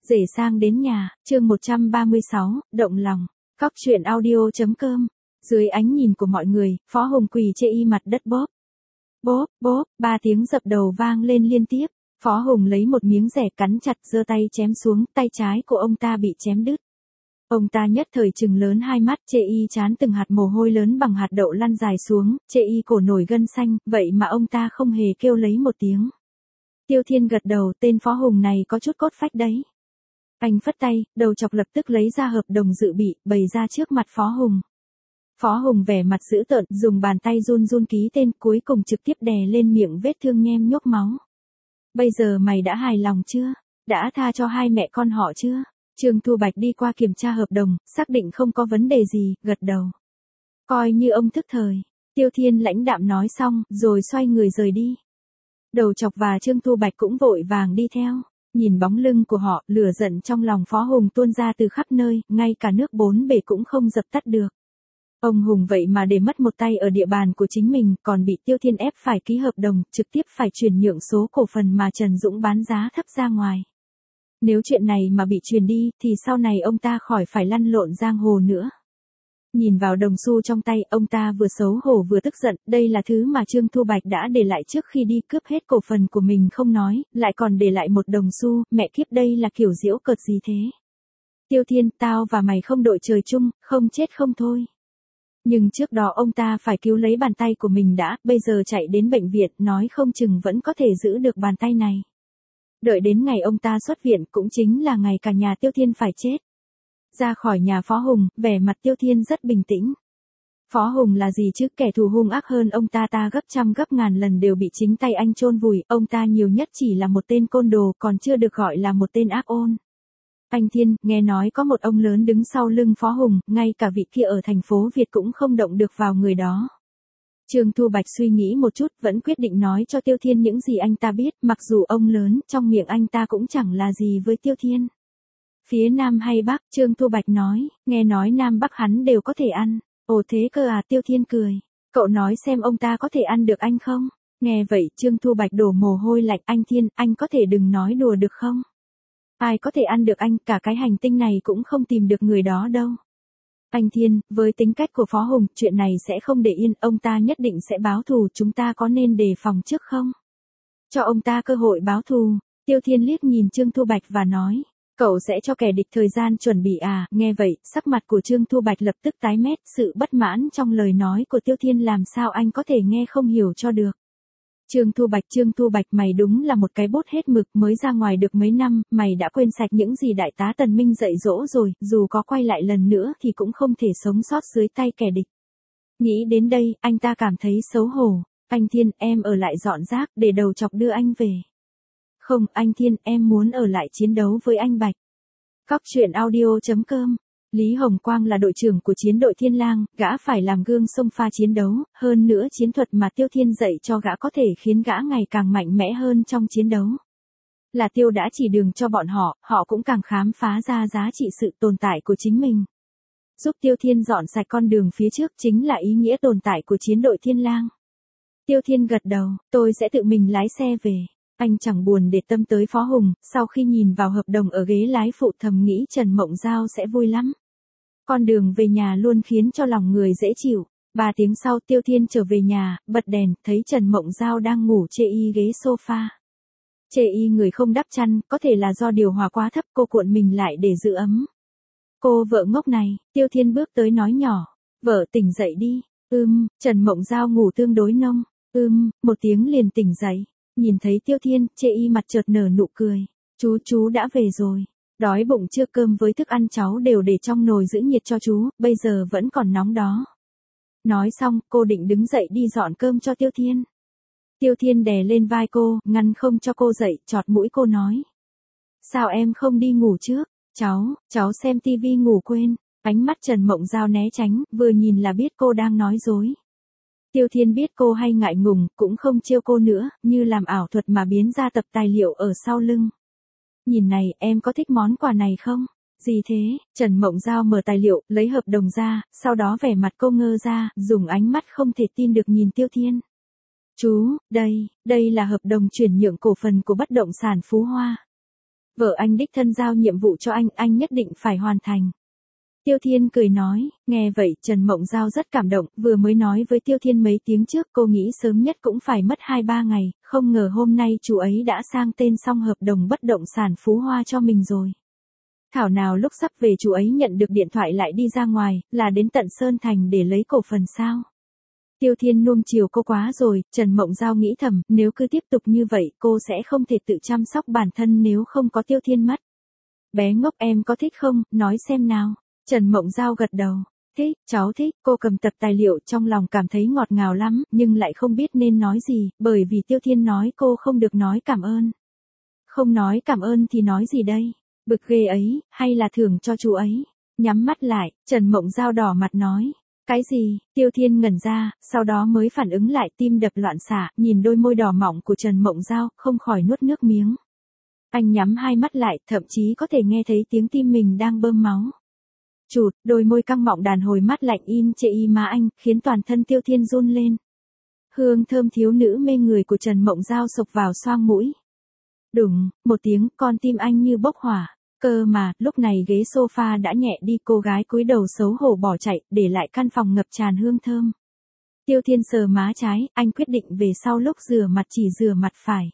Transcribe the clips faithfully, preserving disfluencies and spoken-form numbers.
Rể sang đến nhà, chương một trăm ba mươi sáu, động lòng. Cóc truyện audio chấm com. Dưới ánh nhìn của mọi người, Phó Hùng quỳ chê y mặt đất bóp. Bóp, bóp, ba tiếng dập đầu vang lên liên tiếp. Phó Hùng lấy một miếng rẻ cắn chặt, giơ tay chém xuống, tay trái của ông ta bị chém đứt. Ông ta nhất thời trừng lớn hai mắt, chê y chán từng hạt mồ hôi lớn bằng hạt đậu lăn dài xuống, chê y cổ nổi gân xanh, vậy mà ông ta không hề kêu lấy một tiếng. Tiêu Thiên gật đầu, tên Phó Hùng này có chút cốt phách đấy. Anh phất tay, đầu chọc lập tức lấy ra hợp đồng dự bị, bày ra trước mặt Phó Hùng. Phó Hùng vẻ mặt dữ tợn, dùng bàn tay run run ký tên, cuối cùng trực tiếp đè lên miệng vết thương nhem nhốc máu. Bây giờ mày đã hài lòng chưa? Đã tha cho hai mẹ con họ chưa? Trương Thu Bạch đi qua kiểm tra hợp đồng, xác định không có vấn đề gì, gật đầu. Coi như ông thức thời. Tiêu Thiên lãnh đạm nói xong, rồi xoay người rời đi. Đầu chọc và Trương Thu Bạch cũng vội vàng đi theo. Nhìn bóng lưng của họ, lửa giận trong lòng Phó Hùng tuôn ra từ khắp nơi, ngay cả nước bốn bể cũng không dập tắt được. Ông Hùng vậy mà để mất một tay ở địa bàn của chính mình, còn bị Tiêu Thiên ép phải ký hợp đồng, trực tiếp phải chuyển nhượng số cổ phần mà Trần Dũng bán giá thấp ra ngoài. Nếu chuyện này mà bị truyền đi, thì sau này ông ta khỏi phải lăn lộn giang hồ nữa. Nhìn vào đồng xu trong tay, ông ta vừa xấu hổ vừa tức giận, đây là thứ mà Trương Thu Bạch đã để lại trước khi đi, cướp hết cổ phần của mình không nói, lại còn để lại một đồng xu, mẹ kiếp, đây là kiểu giễu cợt gì thế? Tiêu Thiên, tao và mày không đội trời chung, không chết không thôi. Nhưng trước đó ông ta phải cứu lấy bàn tay của mình đã, bây giờ chạy đến bệnh viện, nói không chừng vẫn có thể giữ được bàn tay này. Đợi đến ngày ông ta xuất viện cũng chính là ngày cả nhà Tiêu Thiên phải chết. Ra khỏi nhà Phó Hùng, vẻ mặt Tiêu Thiên rất bình tĩnh. Phó Hùng là gì chứ, kẻ thù hung ác hơn ông ta ta gấp trăm gấp ngàn lần đều bị chính tay anh chôn vùi, ông ta nhiều nhất chỉ là một tên côn đồ, còn chưa được gọi là một tên ác ôn. Anh Thiên, nghe nói có một ông lớn đứng sau lưng Phó Hùng, ngay cả vị kia ở thành phố Việt cũng không động được vào người đó. Trương Thu Bạch suy nghĩ một chút, vẫn quyết định nói cho Tiêu Thiên những gì anh ta biết, mặc dù ông lớn, trong miệng anh ta cũng chẳng là gì với Tiêu Thiên. Phía Nam hay Bắc, Trương Thu Bạch nói, nghe nói Nam Bắc hắn đều có thể ăn. Ồ thế cơ à, Tiêu Thiên cười. Cậu nói xem ông ta có thể ăn được anh không? Nghe vậy, Trương Thu Bạch đổ mồ hôi lạnh, anh Thiên, anh có thể đừng nói đùa được không? Ai có thể ăn được anh, cả cái hành tinh này cũng không tìm được người đó đâu. Anh Thiên, với tính cách của Phó Hùng, chuyện này sẽ không để yên, ông ta nhất định sẽ báo thù, chúng ta có nên đề phòng trước không? Cho ông ta cơ hội báo thù. Tiêu Thiên liếc nhìn Trương Thu Bạch và nói, cậu sẽ cho kẻ địch thời gian chuẩn bị à? Nghe vậy, sắc mặt của Trương Thu Bạch lập tức tái mét, sự bất mãn trong lời nói của Tiêu Thiên làm sao anh có thể nghe không hiểu cho được. Trương Thu Bạch, Trương Thu Bạch, mày đúng là một cái bốt hết mực, mới ra ngoài được mấy năm, mày đã quên sạch những gì đại tá Tần Minh dạy dỗ rồi, dù có quay lại lần nữa thì cũng không thể sống sót dưới tay kẻ địch. Nghĩ đến đây, anh ta cảm thấy xấu hổ. Anh Thiên, em ở lại dọn rác, để đầu chọc đưa anh về. Không, anh Thiên, em muốn ở lại chiến đấu với anh Bạch. Cóc truyện audio chấm com. Lý Hồng Quang là đội trưởng của chiến đội Thiên Lang, gã phải làm gương xông pha chiến đấu, hơn nữa chiến thuật mà Tiêu Thiên dạy cho gã có thể khiến gã ngày càng mạnh mẽ hơn trong chiến đấu. Là Tiêu đã chỉ đường cho bọn họ, họ cũng càng khám phá ra giá trị sự tồn tại của chính mình. Giúp Tiêu Thiên dọn sạch con đường phía trước chính là ý nghĩa tồn tại của chiến đội Thiên Lang. Tiêu Thiên gật đầu, tôi sẽ tự mình lái xe về. Anh chẳng buồn để tâm tới Phó Hùng, sau khi nhìn vào hợp đồng ở ghế lái phụ thầm nghĩ Trần Mộng Giao sẽ vui lắm. Con đường về nhà luôn khiến cho lòng người dễ chịu. Ba tiếng sau Tiêu Thiên trở về nhà, bật đèn, thấy Trần Mộng Giao đang ngủ chê y ghế sofa. Chê y người không đắp chăn, có thể là do điều hòa quá thấp, cô cuộn mình lại để giữ ấm. Cô vợ ngốc này, Tiêu Thiên bước tới nói nhỏ, vợ tỉnh dậy đi. Ưm, Trần Mộng Giao ngủ tương đối nông. Ưm, một tiếng liền tỉnh dậy. Nhìn thấy Tiêu Thiên, chê y mặt chợt nở nụ cười. Chú chú đã về rồi. Đói bụng chưa, cơm với thức ăn cháu đều để trong nồi giữ nhiệt cho chú, bây giờ vẫn còn nóng đó. Nói xong, cô định đứng dậy đi dọn cơm cho Tiêu Thiên. Tiêu Thiên đè lên vai cô, ngăn không cho cô dậy, chọt mũi cô nói. Sao em không đi ngủ trước? Cháu, cháu xem tivi ngủ quên. Ánh mắt Trần Mộng Giao né tránh, vừa nhìn là biết cô đang nói dối. Tiêu Thiên biết cô hay ngại ngùng, cũng không trêu cô nữa, như làm ảo thuật mà biến ra tập tài liệu ở sau lưng. Nhìn này, em có thích món quà này không? Gì thế? Trần Mộng Giao mở tài liệu, lấy hợp đồng ra, sau đó vẻ mặt cô ngơ ra, dùng ánh mắt không thể tin được nhìn Tiêu Thiên. Chú, đây, đây là hợp đồng chuyển nhượng cổ phần của bất động sản Phú Hoa. Vợ anh đích thân giao nhiệm vụ cho anh, anh nhất định phải hoàn thành. Tiêu Thiên cười nói, nghe vậy Trần Mộng Giao rất cảm động, vừa mới nói với Tiêu Thiên mấy tiếng trước cô nghĩ sớm nhất cũng phải mất hai ba ngày, không ngờ hôm nay chú ấy đã sang tên xong hợp đồng bất động sản Phú Hoa cho mình rồi. Thảo nào lúc sắp về chú ấy nhận được điện thoại lại đi ra ngoài, là đến tận Sơn Thành để lấy cổ phần sao? Tiêu Thiên nuông chiều cô quá rồi, Trần Mộng Giao nghĩ thầm, nếu cứ tiếp tục như vậy cô sẽ không thể tự chăm sóc bản thân nếu không có Tiêu Thiên mất. Bé ngốc em có thích không, nói xem nào. Trần Mộng Giao gật đầu. Thích, cháu thích, cô cầm tập tài liệu trong lòng cảm thấy ngọt ngào lắm, nhưng lại không biết nên nói gì, bởi vì Tiêu Thiên nói cô không được nói cảm ơn. Không nói cảm ơn thì nói gì đây? Bực ghê ấy, hay là thưởng cho chú ấy? Nhắm mắt lại, Trần Mộng Giao đỏ mặt nói. Cái gì? Tiêu Thiên ngẩn ra, sau đó mới phản ứng lại, tim đập loạn xạ, nhìn đôi môi đỏ mọng của Trần Mộng Giao, không khỏi nuốt nước miếng. Anh nhắm hai mắt lại, thậm chí có thể nghe thấy tiếng tim mình đang bơm máu. Chụt, đôi môi căng mọng đàn hồi mát lạnh in chệ y má anh, khiến toàn thân Tiêu Thiên run lên. Hương thơm thiếu nữ mê người của Trần Mộng Giao sộc vào xoang mũi. Đùng, một tiếng, con tim anh như bốc hỏa. Cơ mà, lúc này ghế sofa đã nhẹ đi, cô gái cúi đầu xấu hổ bỏ chạy, để lại căn phòng ngập tràn hương thơm. Tiêu Thiên sờ má trái, anh quyết định về sau lúc rửa mặt chỉ rửa mặt phải.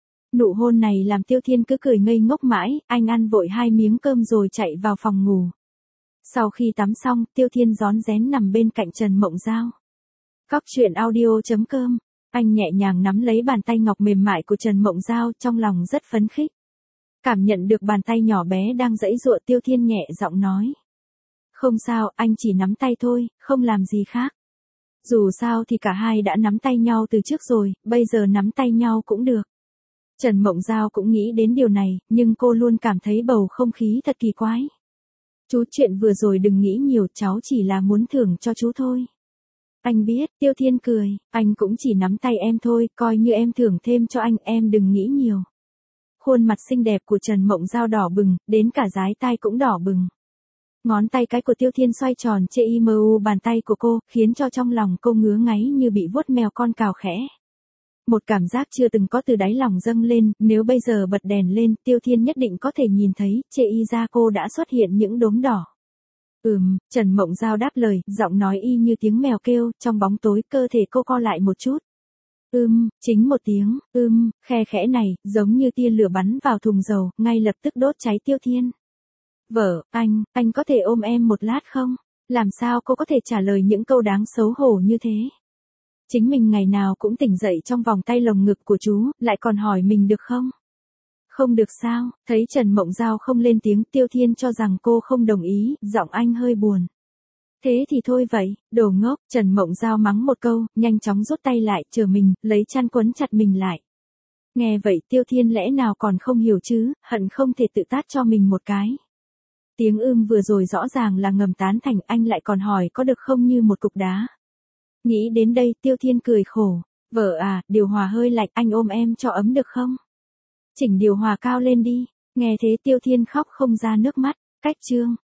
Nụ hôn này làm Tiêu Thiên cứ cười ngây ngốc mãi, anh ăn vội hai miếng cơm rồi chạy vào phòng ngủ. Sau khi tắm xong, Tiêu Thiên rón rén nằm bên cạnh Trần Mộng Giao. Cóc truyện audio chấm com, anh nhẹ nhàng nắm lấy bàn tay ngọc mềm mại của Trần Mộng Giao, trong lòng rất phấn khích. Cảm nhận được bàn tay nhỏ bé đang giãy giụa, Tiêu Thiên nhẹ giọng nói. Không sao, anh chỉ nắm tay thôi, không làm gì khác. Dù sao thì cả hai đã nắm tay nhau từ trước rồi, bây giờ nắm tay nhau cũng được. Trần Mộng Giao cũng nghĩ đến điều này, nhưng cô luôn cảm thấy bầu không khí thật kỳ quái. Chú, chuyện vừa rồi đừng nghĩ nhiều, cháu chỉ là muốn thưởng cho chú thôi. Anh biết, Tiêu Thiên cười, anh cũng chỉ nắm tay em thôi, coi như em thưởng thêm cho anh, em đừng nghĩ nhiều. Khuôn mặt xinh đẹp của Trần Mộng Giao đỏ bừng, đến cả dái tai cũng đỏ bừng. Ngón tay cái của Tiêu Thiên xoay tròn chê y mờ u bàn tay của cô, khiến cho trong lòng cô ngứa ngáy như bị vuốt mèo con cào khẽ. Một cảm giác chưa từng có từ đáy lòng dâng lên, nếu bây giờ bật đèn lên, Tiêu Thiên nhất định có thể nhìn thấy, chê y da cô đã xuất hiện những đốm đỏ. Ừm, Trần Mộng Giao đáp lời, giọng nói y như tiếng mèo kêu, trong bóng tối cơ thể cô co lại một chút. Ưm, chính một tiếng, ưm, khe khẽ này, giống như tia lửa bắn vào thùng dầu, ngay lập tức đốt cháy Tiêu Thiên. Vợ, anh, anh có thể ôm em một lát không? Làm sao cô có thể trả lời những câu đáng xấu hổ như thế? Chính mình ngày nào cũng tỉnh dậy trong vòng tay lồng ngực của chú, lại còn hỏi mình được không? Không được sao? Thấy Trần Mộng Giao không lên tiếng, Tiêu Thiên cho rằng cô không đồng ý, giọng anh hơi buồn. Thế thì thôi vậy, đồ ngốc, Trần Mộng Giao mắng một câu, nhanh chóng rút tay lại, chờ mình, lấy chăn quấn chặt mình lại. Nghe vậy Tiêu Thiên lẽ nào còn không hiểu chứ, hận không thể tự tát cho mình một cái. Tiếng ưm vừa rồi rõ ràng là ngầm tán thành, anh lại còn hỏi có được không như một cục đá. Nghĩ đến đây Tiêu Thiên cười khổ. Vợ à, điều hòa hơi lạnh, anh ôm em cho ấm được không? Chỉnh điều hòa cao lên đi. Nghe thế Tiêu Thiên khóc không ra nước mắt. Cách chương.